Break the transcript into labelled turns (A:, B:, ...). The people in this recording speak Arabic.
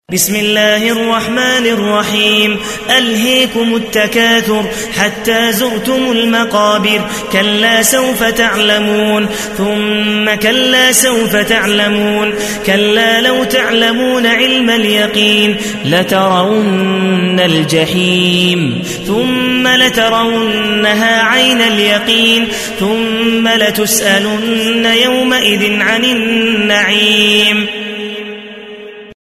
A: بسم الله الرحمن الرحيم ألهيكم التكاثر حتى زرتم المقابر كلا سوف تعلمون ثم كلا سوف تعلمون كلا لو تعلمون علم اليقين لترون الجحيم ثم لترونها عين اليقين ثم لتسألن يومئذ عن النعيم